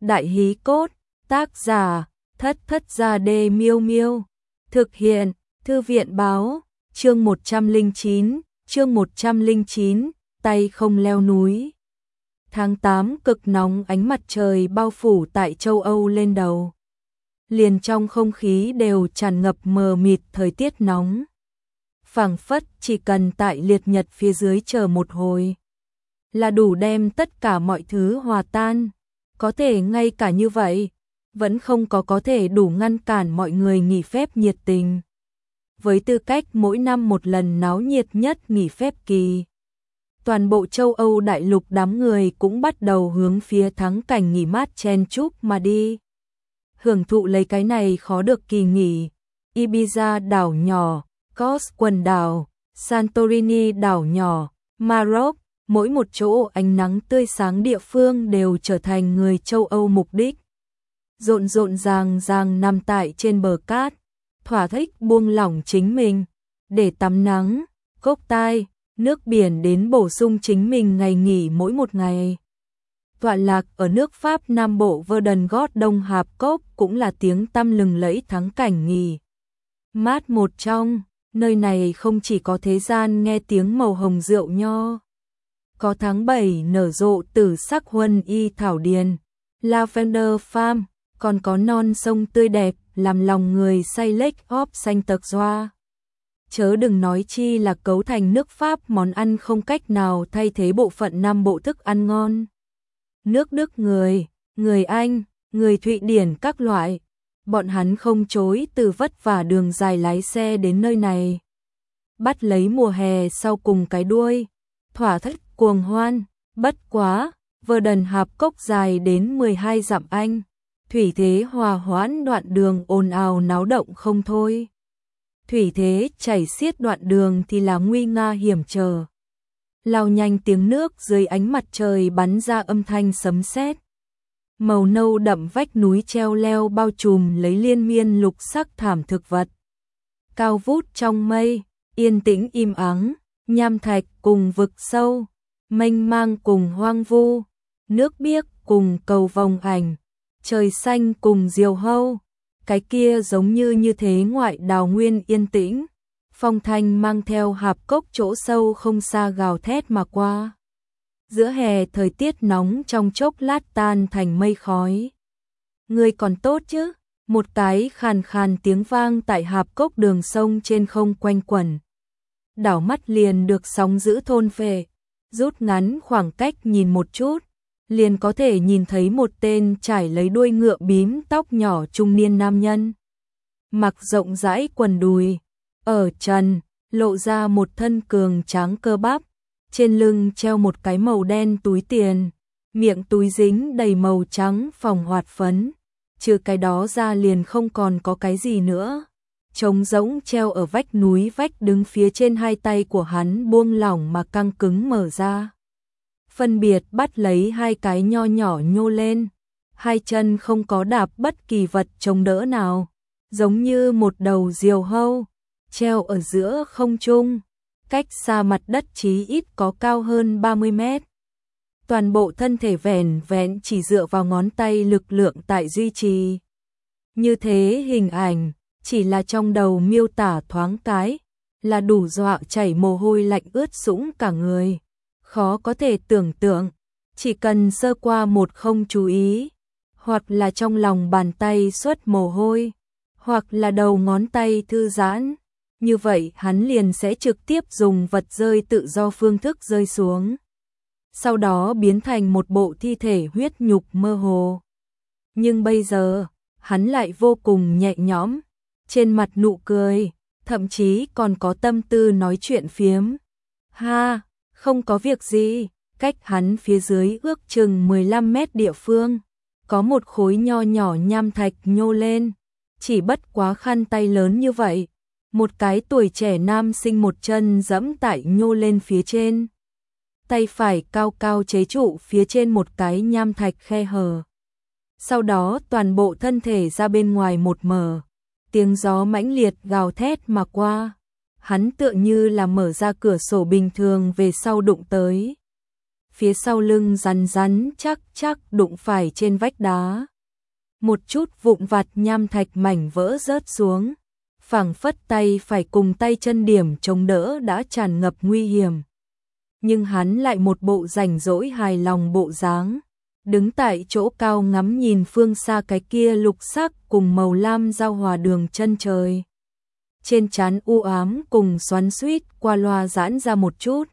Đại hí cốt, tác giả, Thất Thất Gia Đê Miêu Miêu. Thực hiện, Thư viện báo, chương 109, tay không leo núi. Tháng 8 cực nóng, ánh mặt trời bao phủ tại châu Âu lên đầu. Liền trong không khí đều tràn ngập mờ mịt thời tiết nóng. Phảng phất chỉ cần tại liệt nhật phía dưới chờ một hồi là đủ đem tất cả mọi thứ hòa tan. Có thể ngay cả như vậy, vẫn không có thể đủ ngăn cản mọi người nghỉ phép nhiệt tình. Với tư cách mỗi năm một lần náo nhiệt nhất nghỉ phép kỳ, toàn bộ châu Âu đại lục đám người cũng bắt đầu hướng phía thắng cảnh nghỉ mát chen chúc mà đi. Hưởng thụ lấy cái này khó được kỳ nghỉ. Ibiza đảo nhỏ, Kos quần đảo, Santorini đảo nhỏ, Maroc, mỗi một chỗ ánh nắng tươi sáng địa phương đều trở thành người châu Âu mục đích. Rộn ràng nằm tại trên bờ cát, thỏa thích buông lỏng chính mình, để tắm nắng, cốc tai, nước biển đến bổ sung chính mình ngày nghỉ mỗi một ngày. Tọa lạc ở nước Pháp Nam Bộ Verdun Gót Đông Hạp Cốc cũng là tiếng tăm lừng lẫy thắng cảnh nghỉ mát một trong. Nơi này không chỉ có thế gian nghe tiếng màu hồng rượu nho, có tháng 7 nở rộ tử sắc huân y thảo điền, lavender farm, còn có non sông tươi đẹp làm lòng người say lake hop xanh tật doa. Chớ đừng nói chi là cấu thành nước Pháp món ăn không cách nào thay thế bộ phận Nam Bộ thức ăn ngon. Nước Đức người Anh, người Thụy Điển các loại, bọn hắn không chối từ vất vả đường dài lái xe đến nơi này. Bắt lấy mùa hè sau cùng cái đuôi, thỏa thích cuồng hoan, bất quá, Verdun Hạp Cốc dài đến 12 dặm Anh. Thủy thế hòa hoãn, đoạn đường ồn ào náo động không thôi. Thủy thế chảy xiết, đoạn đường thì là nguy nga hiểm trở. Lao nhanh tiếng nước dưới ánh mặt trời bắn ra âm thanh sấm sét. Màu nâu đậm vách núi treo leo bao trùm lấy liên miên lục sắc thảm thực vật. Cao vút trong mây, yên tĩnh im ắng, nham thạch cùng vực sâu, mênh mang cùng hoang vu, nước biếc cùng cầu vồng ảnh, trời xanh cùng diều hâu. Cái kia giống như thế ngoại đào nguyên yên tĩnh, phong thanh mang theo hạp cốc chỗ sâu không xa gào thét mà qua. Giữa hè thời tiết nóng trong chốc lát tan thành mây khói. Người còn tốt chứ? Một cái khàn khàn tiếng vang tại hạp cốc đường sông trên không quanh quẩn. Đảo mắt liền được sóng dữ thôn phệ, rút ngắn khoảng cách nhìn một chút, liền có thể nhìn thấy một tên trải lấy đuôi ngựa bím tóc nhỏ trung niên nam nhân. Mặc rộng rãi quần đùi, ở trần, lộ ra một thân cường tráng cơ bắp, trên lưng treo một cái màu đen túi tiền, miệng túi dính đầy màu trắng phòng hoạt phấn, trừ cái đó ra liền không còn có cái gì nữa. Trống rỗng treo ở vách núi, vách đứng phía trên hai tay của hắn buông lỏng mà căng cứng mở ra. Phân biệt bắt lấy hai cái nho nhỏ nhô lên, hai chân không có đạp bất kỳ vật chống đỡ nào, giống như một đầu diều hâu, treo ở giữa không trung, cách xa mặt đất chí ít có cao hơn 30 mét. Toàn bộ thân thể vẻn vẹn chỉ dựa vào ngón tay lực lượng tại duy trì. Như thế hình ảnh, chỉ là trong đầu miêu tả thoáng cái, là đủ dọa chảy mồ hôi lạnh ướt sũng cả người. Khó có thể tưởng tượng, chỉ cần sơ qua một không chú ý, hoặc là trong lòng bàn tay xuất mồ hôi, hoặc là đầu ngón tay thư giãn, như vậy hắn liền sẽ trực tiếp dùng vật rơi tự do phương thức rơi xuống. Sau đó biến thành một bộ thi thể huyết nhục mơ hồ. Nhưng bây giờ, hắn lại vô cùng nhẹ nhõm, trên mặt nụ cười, thậm chí còn có tâm tư nói chuyện phiếm. Ha! Không có việc gì, cách hắn phía dưới ước chừng 15 mét địa phương, có một khối nho nhỏ nham thạch nhô lên, chỉ bất quá khăn tay lớn như vậy, một cái tuổi trẻ nam sinh một chân giẫm tại nhô lên phía trên. Tay phải cao cao chế trụ phía trên một cái nham thạch khe hở. Sau đó toàn bộ thân thể ra bên ngoài một mở, tiếng gió mãnh liệt gào thét mà qua. Hắn tựa như là mở ra cửa sổ bình thường về sau đụng tới. phía sau lưng rắn rắn chắc chắc đụng phải trên vách đá. Một chút vụn vặt nham thạch mảnh vỡ rớt xuống, phảng phất tay phải cùng tay chân điểm chống đỡ đã tràn ngập nguy hiểm. Nhưng hắn lại một bộ rảnh rỗi hài lòng bộ dáng, đứng tại chỗ cao ngắm nhìn phương xa cái kia lục sắc cùng màu lam giao hòa đường chân trời. Trên trán u ám cùng xoắn xuýt qua loa giãn ra một chút.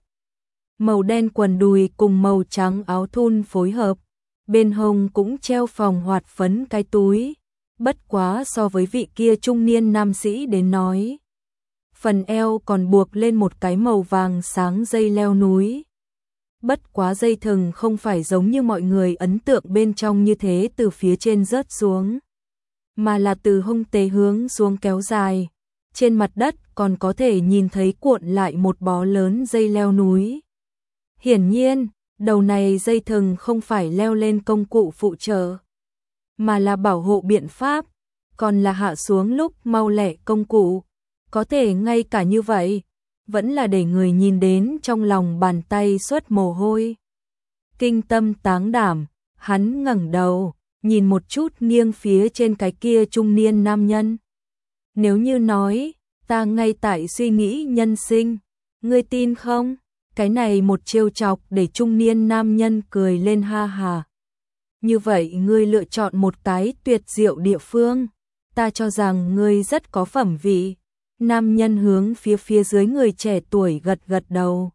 Màu đen quần đùi cùng màu trắng áo thun phối hợp, bên hông cũng treo phòng hoạt phấn cái túi, bất quá so với vị kia trung niên nam sĩ đến nói. Phần eo còn buộc lên một cái màu vàng sáng dây leo núi. Bất quá dây thừng không phải giống như mọi người ấn tượng bên trong như thế từ phía trên rớt xuống, mà là từ hông tế hướng xuống kéo dài. Trên mặt đất còn có thể nhìn thấy cuộn lại một bó lớn dây leo núi. Hiển nhiên, đầu này dây thừng không phải leo lên công cụ phụ trợ, mà là bảo hộ biện pháp, còn là hạ xuống lúc mau lẹ công cụ. Có thể ngay cả như vậy, vẫn là để người nhìn đến trong lòng bàn tay xuất mồ hôi. Kinh tâm táng đảm, hắn ngẩng đầu, nhìn một chút nghiêng phía trên cái kia trung niên nam nhân. Nếu như nói, ta ngay tại suy nghĩ nhân sinh, ngươi tin không? Cái này một trêu chọc để trung niên nam nhân cười lên ha hà. Như vậy ngươi lựa chọn một cái tuyệt diệu địa phương, ta cho rằng ngươi rất có phẩm vị. Nam nhân hướng phía dưới người trẻ tuổi gật gật đầu.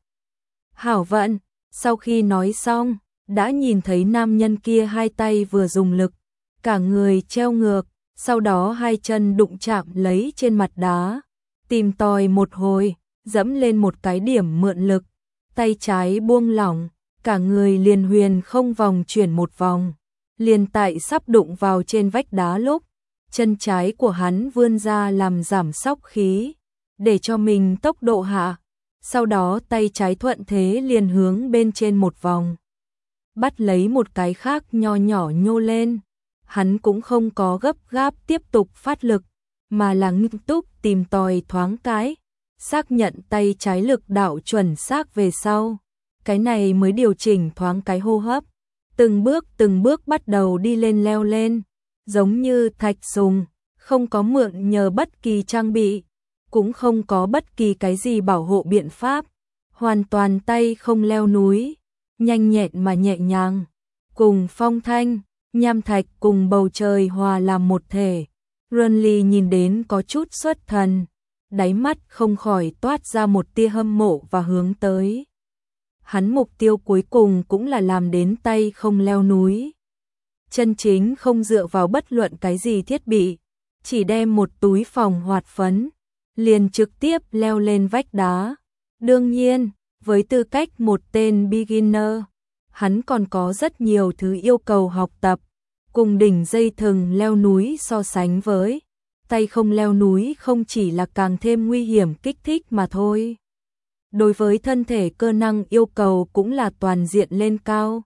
Hảo vận, sau khi nói xong, đã nhìn thấy nam nhân kia hai tay vừa dùng lực, cả người treo ngược, sau đó hai chân đụng chạm lấy trên mặt đá, tìm tòi một hồi, dẫm lên một cái điểm mượn lực, tay trái buông lỏng, cả người liền huyền không vòng chuyển một vòng, liền tại sắp đụng vào trên vách đá lúc, chân trái của hắn vươn ra làm giảm sóc khí, để cho mình tốc độ hạ, sau đó tay trái thuận thế liền hướng bên trên một vòng, bắt lấy một cái khác nho nhỏ nhô lên. Hắn cũng không có gấp gáp tiếp tục phát lực, mà là nghiêm túc tìm tòi thoáng cái, xác nhận tay trái lực đạo chuẩn xác về sau, cái này mới điều chỉnh thoáng cái hô hấp, từng bước bắt đầu đi lên leo lên, giống như Thạch Sùng, không có mượn nhờ bất kỳ trang bị, cũng không có bất kỳ cái gì bảo hộ biện pháp, hoàn toàn tay không leo núi, nhanh nhẹn mà nhẹ nhàng, cùng phong thanh, nham thạch cùng bầu trời hòa làm một thể. Runly nhìn đến có chút xuất thần, đáy mắt không khỏi toát ra một tia hâm mộ và hướng tới. Hắn mục tiêu cuối cùng cũng là làm đến tay không leo núi. Chân chính không dựa vào bất luận cái gì thiết bị, chỉ đem một túi phòng hoạt phấn, liền trực tiếp leo lên vách đá. Đương nhiên, với tư cách một tên beginner, hắn còn có rất nhiều thứ yêu cầu học tập, cùng đỉnh dây thừng leo núi so sánh với tay không leo núi không chỉ là càng thêm nguy hiểm kích thích mà thôi. Đối với thân thể cơ năng yêu cầu cũng là toàn diện lên cao.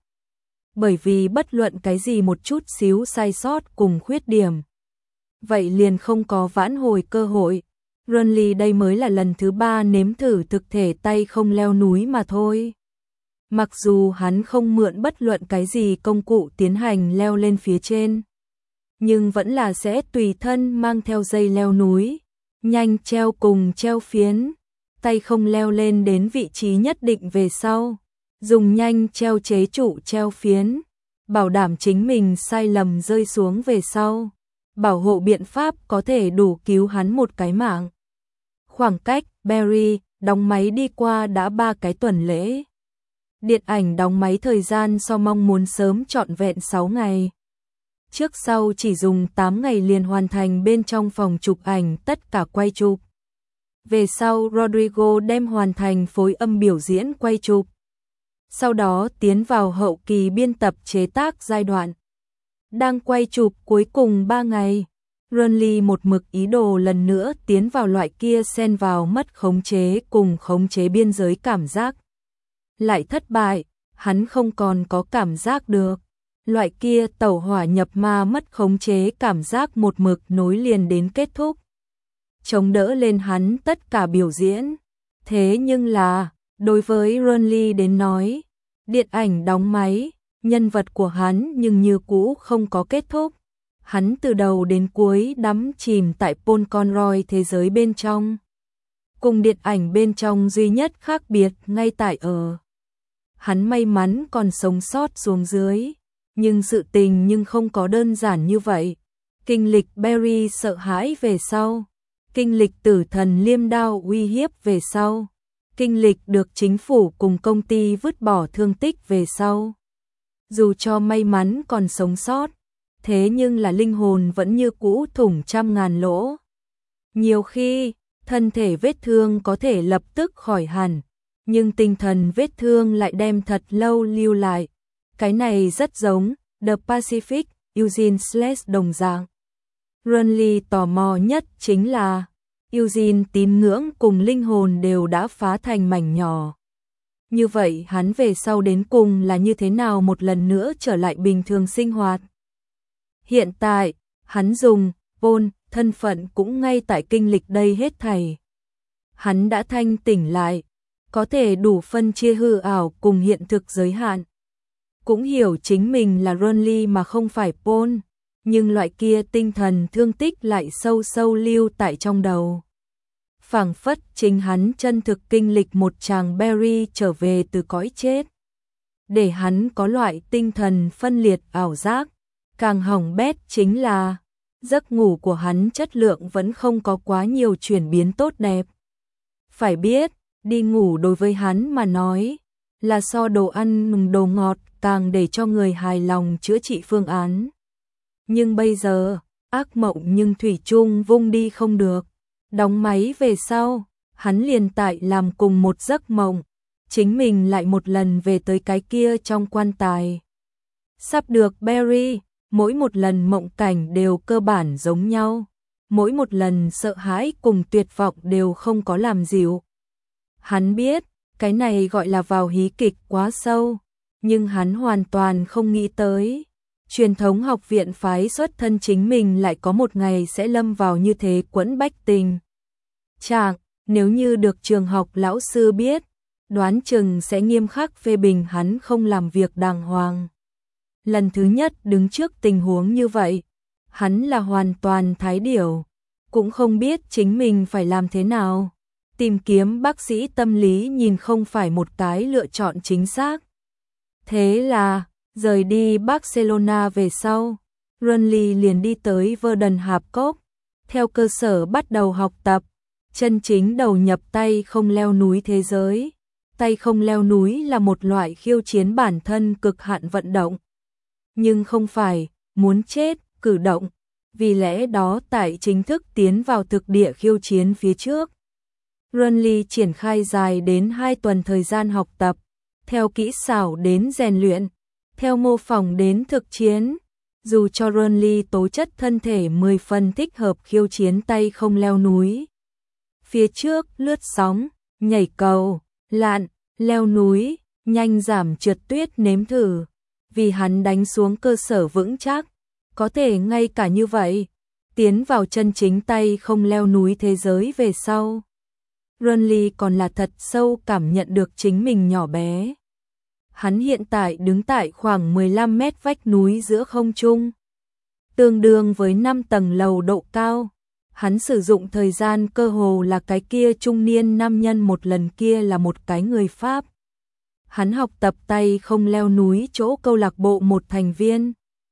Bởi vì bất luận cái gì một chút xíu sai sót cùng khuyết điểm, vậy liền không có vãn hồi cơ hội. Runly đây mới là lần thứ 3 nếm thử thực thể tay không leo núi mà thôi. Mặc dù hắn không mượn bất luận cái gì công cụ tiến hành leo lên phía trên, nhưng vẫn là sẽ tùy thân mang theo dây leo núi, nhanh treo cùng treo phiến, tay không leo lên đến vị trí nhất định về sau, dùng nhanh treo chế trụ treo phiến, bảo đảm chính mình sai lầm rơi xuống về sau, bảo hộ biện pháp có thể đủ cứu hắn một cái mạng. Khoảng cách Barry đóng máy đi qua đã 3 cái tuần lễ. Điện ảnh đóng máy thời gian so mong muốn sớm trọn vẹn 6 ngày. Trước sau chỉ dùng 8 ngày liền hoàn thành bên trong phòng chụp ảnh tất cả quay chụp. Về sau Rodrigo đem hoàn thành phối âm biểu diễn quay chụp. Sau đó tiến vào hậu kỳ biên tập chế tác giai đoạn. Đang quay chụp cuối cùng 3 ngày, Runly một mực ý đồ lần nữa tiến vào loại kia xen vào mất khống chế cùng khống chế biên giới cảm giác. Lại thất bại, hắn không còn có cảm giác được. Loại kia tẩu hỏa nhập ma mất khống chế cảm giác một mực nối liền đến kết thúc. Chống đỡ lên hắn tất cả biểu diễn. Thế nhưng là, đối với Runly đến nói, Điện ảnh đóng máy, nhân vật của hắn nhưng như cũ không có kết thúc. Hắn từ đầu đến cuối đắm chìm tại Paul Conroy thế giới bên trong. Cùng điện ảnh bên trong duy nhất khác biệt ngay tại hắn may mắn còn sống sót xuống dưới. Nhưng sự tình nhưng không có đơn giản như vậy. Kinh lịch Barry sợ hãi về sau. Kinh lịch tử thần liêm đao uy hiếp về sau. Kinh lịch được chính phủ cùng công ty vứt bỏ thương tích về sau. Dù cho may mắn còn sống sót, thế nhưng là linh hồn vẫn như cũ thủng trăm ngàn lỗ. Nhiều khi, thân thể vết thương có thể lập tức khỏi hẳn, nhưng tinh thần vết thương lại đem thật lâu lưu lại. Cái này rất giống The Pacific, Eugene Slade đồng dạng. Renly tò mò nhất chính là Eugene tín ngưỡng cùng linh hồn đều đã phá thành mảnh nhỏ. Như vậy hắn về sau đến cùng là như thế nào một lần nữa trở lại bình thường sinh hoạt? Hiện tại, hắn dùng Paul thân phận cũng ngay tại kinh lịch đây hết thảy. Hắn đã thanh tỉnh lại, có thể đủ phân chia hư ảo cùng hiện thực giới hạn. Cũng hiểu chính mình là Renly mà không phải Paul, nhưng loại kia tinh thần thương tích lại sâu sâu lưu tại trong đầu. Phảng phất chính hắn chân thực kinh lịch một chàng Barry trở về từ cõi chết. Để hắn có loại tinh thần phân liệt ảo giác, càng hỏng bét chính là giấc ngủ của hắn chất lượng vẫn không có quá nhiều chuyển biến tốt đẹp. Phải biết, đi ngủ đối với hắn mà nói, là so đồ ăn đồ ngọt càng để cho người hài lòng chữa trị phương án. Nhưng bây giờ, ác mộng nhưng thủy chung vung đi không được. Đóng máy về sau, hắn liền tại làm cùng một giấc mộng, chính mình lại một lần về tới cái kia trong quan tài. Sắp được Barry, mỗi một lần mộng cảnh đều cơ bản giống nhau, mỗi một lần sợ hãi cùng tuyệt vọng đều không có làm dịu. Hắn biết, cái này gọi là vào hí kịch quá sâu, nhưng hắn hoàn toàn không nghĩ tới. Truyền thống học viện phái xuất thân chính mình lại có một ngày sẽ lâm vào như thế quẫn bách tình trạng, nếu như được trường học lão sư biết, đoán chừng sẽ nghiêm khắc phê bình hắn không làm việc đàng hoàng. Lần thứ nhất đứng trước tình huống như vậy, hắn là hoàn toàn thái điểu, cũng không biết chính mình phải làm thế nào. Tìm kiếm bác sĩ tâm lý nhìn không phải một cái lựa chọn chính xác. Thế là, rời đi Barcelona về sau, Renly liền đi tới Verden Hạp Cốc, theo cơ sở bắt đầu học tập, chân chính đầu nhập tay không leo núi thế giới. Tay không leo núi là một loại khiêu chiến bản thân cực hạn vận động, nhưng không phải muốn chết cử động, vì lẽ đó tại chính thức tiến vào thực địa khiêu chiến phía trước. Renly triển khai dài đến 2 tuần thời gian học tập, theo kỹ xảo đến rèn luyện, theo mô phỏng đến thực chiến. Dù cho Renly tố chất thân thể 10 phần thích hợp khiêu chiến tay không leo núi. Phía trước lướt sóng, nhảy cầu, lặn, leo núi, nhanh giảm trượt tuyết nếm thử. Vì hắn đánh xuống cơ sở vững chắc, có thể ngay cả như vậy, tiến vào chân chính tay không leo núi thế giới về sau. Renly còn là thật sâu cảm nhận được chính mình nhỏ bé. Hắn hiện tại đứng tại khoảng 15 mét vách núi giữa không trung, tương đương với 5 tầng lầu độ cao. Hắn sử dụng thời gian cơ hồ là cái kia trung niên nam nhân một lần kia là một cái người Pháp. Hắn học tập tay không leo núi chỗ câu lạc bộ một thành viên.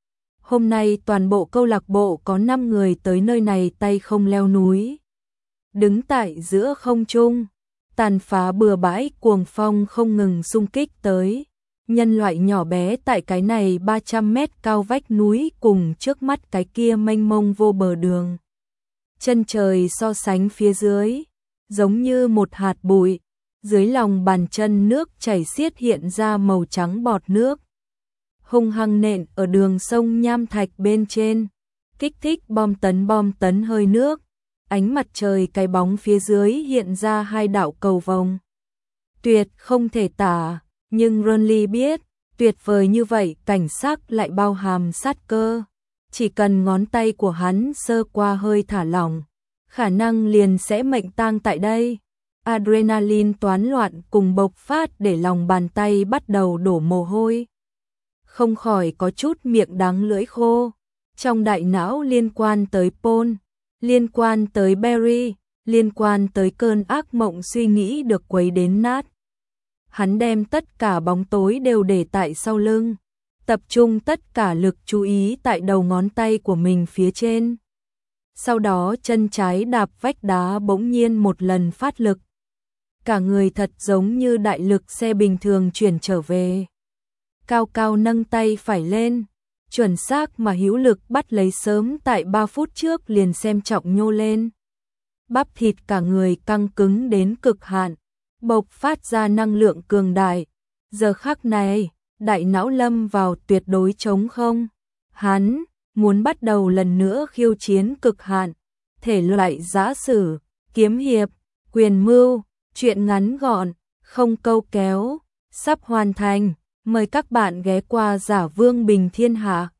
Hôm nay toàn bộ câu lạc bộ có 5 người tới nơi này tay không leo núi. Đứng tại giữa không trung, tàn phá bừa bãi cuồng phong không ngừng xung kích tới. Nhân loại nhỏ bé tại cái này 300 mét cao vách núi cùng trước mắt cái kia mênh mông vô bờ đường. Chân trời so sánh phía dưới, giống như một hạt bụi, dưới lòng bàn chân nước chảy xiết hiện ra màu trắng bọt nước. Hung hăng nện ở đường sông nham thạch bên trên, kích thích bom tấn hơi nước. Ánh mặt trời cái bóng phía dưới hiện ra 2 đạo cầu vồng. Tuyệt không thể tả, nhưng Renly biết, tuyệt vời như vậy cảnh sắc lại bao hàm sát cơ. Chỉ cần ngón tay của hắn sơ qua hơi thả lỏng, khả năng liền sẽ mệnh tang tại đây. Adrenaline toán loạn cùng bộc phát để lòng bàn tay bắt đầu đổ mồ hôi. Không khỏi có chút miệng đắng lưỡi khô. Trong đại não liên quan tới Paul, liên quan tới Barry, liên quan tới cơn ác mộng suy nghĩ được quấy đến nát. Hắn đem tất cả bóng tối đều để tại sau lưng, tập trung tất cả lực chú ý tại đầu ngón tay của mình phía trên. Sau đó chân trái đạp vách đá bỗng nhiên một lần phát lực. Cả người thật giống như đại lực xe bình thường chuyển trở về. Cao cao nâng tay phải lên, chuẩn xác mà hữu lực bắt lấy sớm tại 3 phút trước liền xem trọng nhô lên. Bắp thịt cả người căng cứng đến cực hạn, bộc phát ra năng lượng cường đại. Giờ khắc này, đại não lâm vào tuyệt đối trống không. Hắn muốn bắt đầu lần nữa khiêu chiến cực hạn, thể loại giã sử, kiếm hiệp, quyền mưu, truyện ngắn gọn, không câu kéo, sắp hoàn thành. Mời các bạn ghé qua Giả Vương Bình Thiên Hạ.